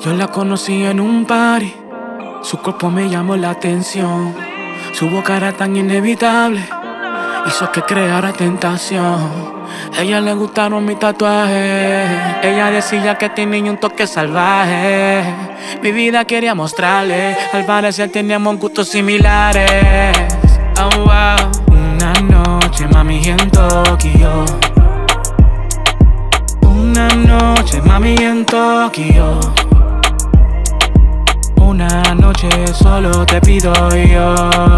Yo la conocí en un party, su cuerpo me llamó la atención. Su boca era tan inevitable, hizo que creara tentación. A ella le gustaron mis tatuajes, ella decía que tenía un toque salvaje. Mi vida quería mostrarle, al parecer teníamos gustos similares. Oh wow, una noche mami en Tokio. Una noche mami en Tokio. Una noche solo te pido yo.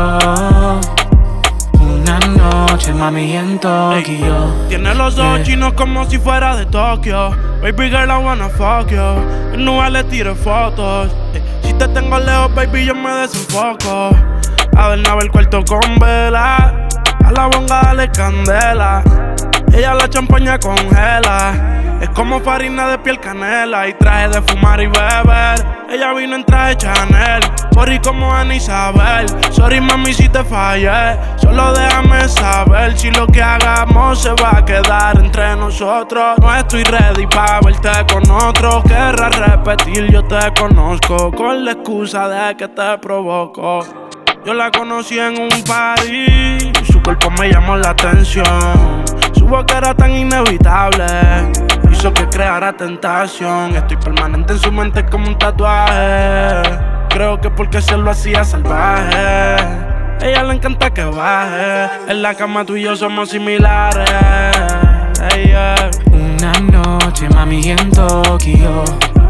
Una noche mami en Tokio. Tiene los ojos chinos como si fuera de Tokio. Baby girl, I wanna fuck you. En Nueva le tiro fotos. Si te tengo lejos, baby, yo me desenfoco. Adornaba el cuarto con vela, a la bonga dale candela. Ella la champaña congela. Es como farina de piel canela y traje de fumar y beber. Ella vino en traje Chanel, porri como Ana Isabel. Sorry mami si te fallé, solo déjame saber si lo que hagamos se va a quedar entre nosotros. No estoy ready pa' verte con otro. Querrás repetir, yo te conozco, con la excusa de que te provoco. Yo la conocí en un party, su cuerpo me llamó la atención. Su boca era tan inevitable, hizo que creara tentación. Estoy permanente en su mente como un tatuaje. Creo que porque se lo hacía salvaje. Ella le encanta que baje. En la cama tú y yo somos similares. Hey, yeah. Una noche mami en Tokio.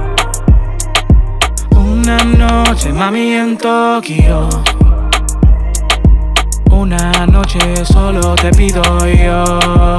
Una noche mami en Tokio. Una noche solo te pido yo.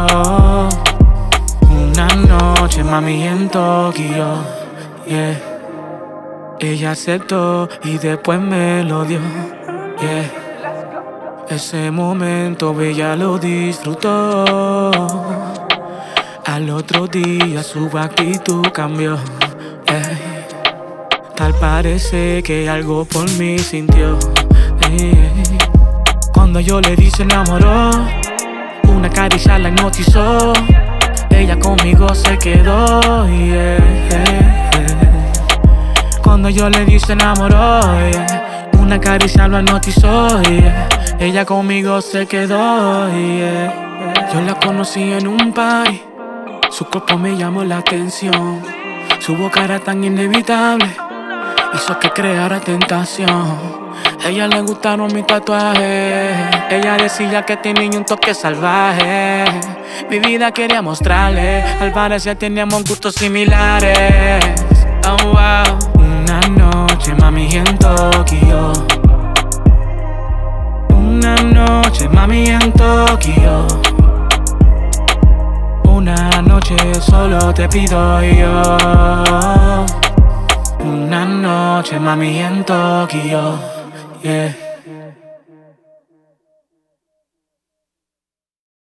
Una noche mami en Tokio, yeah. Ella aceptó y después me lo dio, yeah. Ese momento ella lo disfrutó. Al otro día su actitud cambió, yeah. Tal parece que algo por mí sintió, yeah. Cuando yo le di se enamoró, una caricia la hipnotizó. Ella conmigo se quedó, yeah, yeah. Cuando yo le di se enamoró, yeah. Una caricia lo hipnotizó, yeah. Ella conmigo se quedó, yeah. Yo la conocí en un party, su cuerpo me llamó la atención. Su boca era tan inevitable, hizo que creara tentación. A ella le gustaron mis tatuajes, ella decía que tenía un toque salvaje. Mi vida quería mostrarle, al parecer teníamos gustos similares. Oh wow, una noche mami en Tokio. Una noche mami en Tokio. Una noche solo te pido yo. Una noche mami en Tokio, yeah.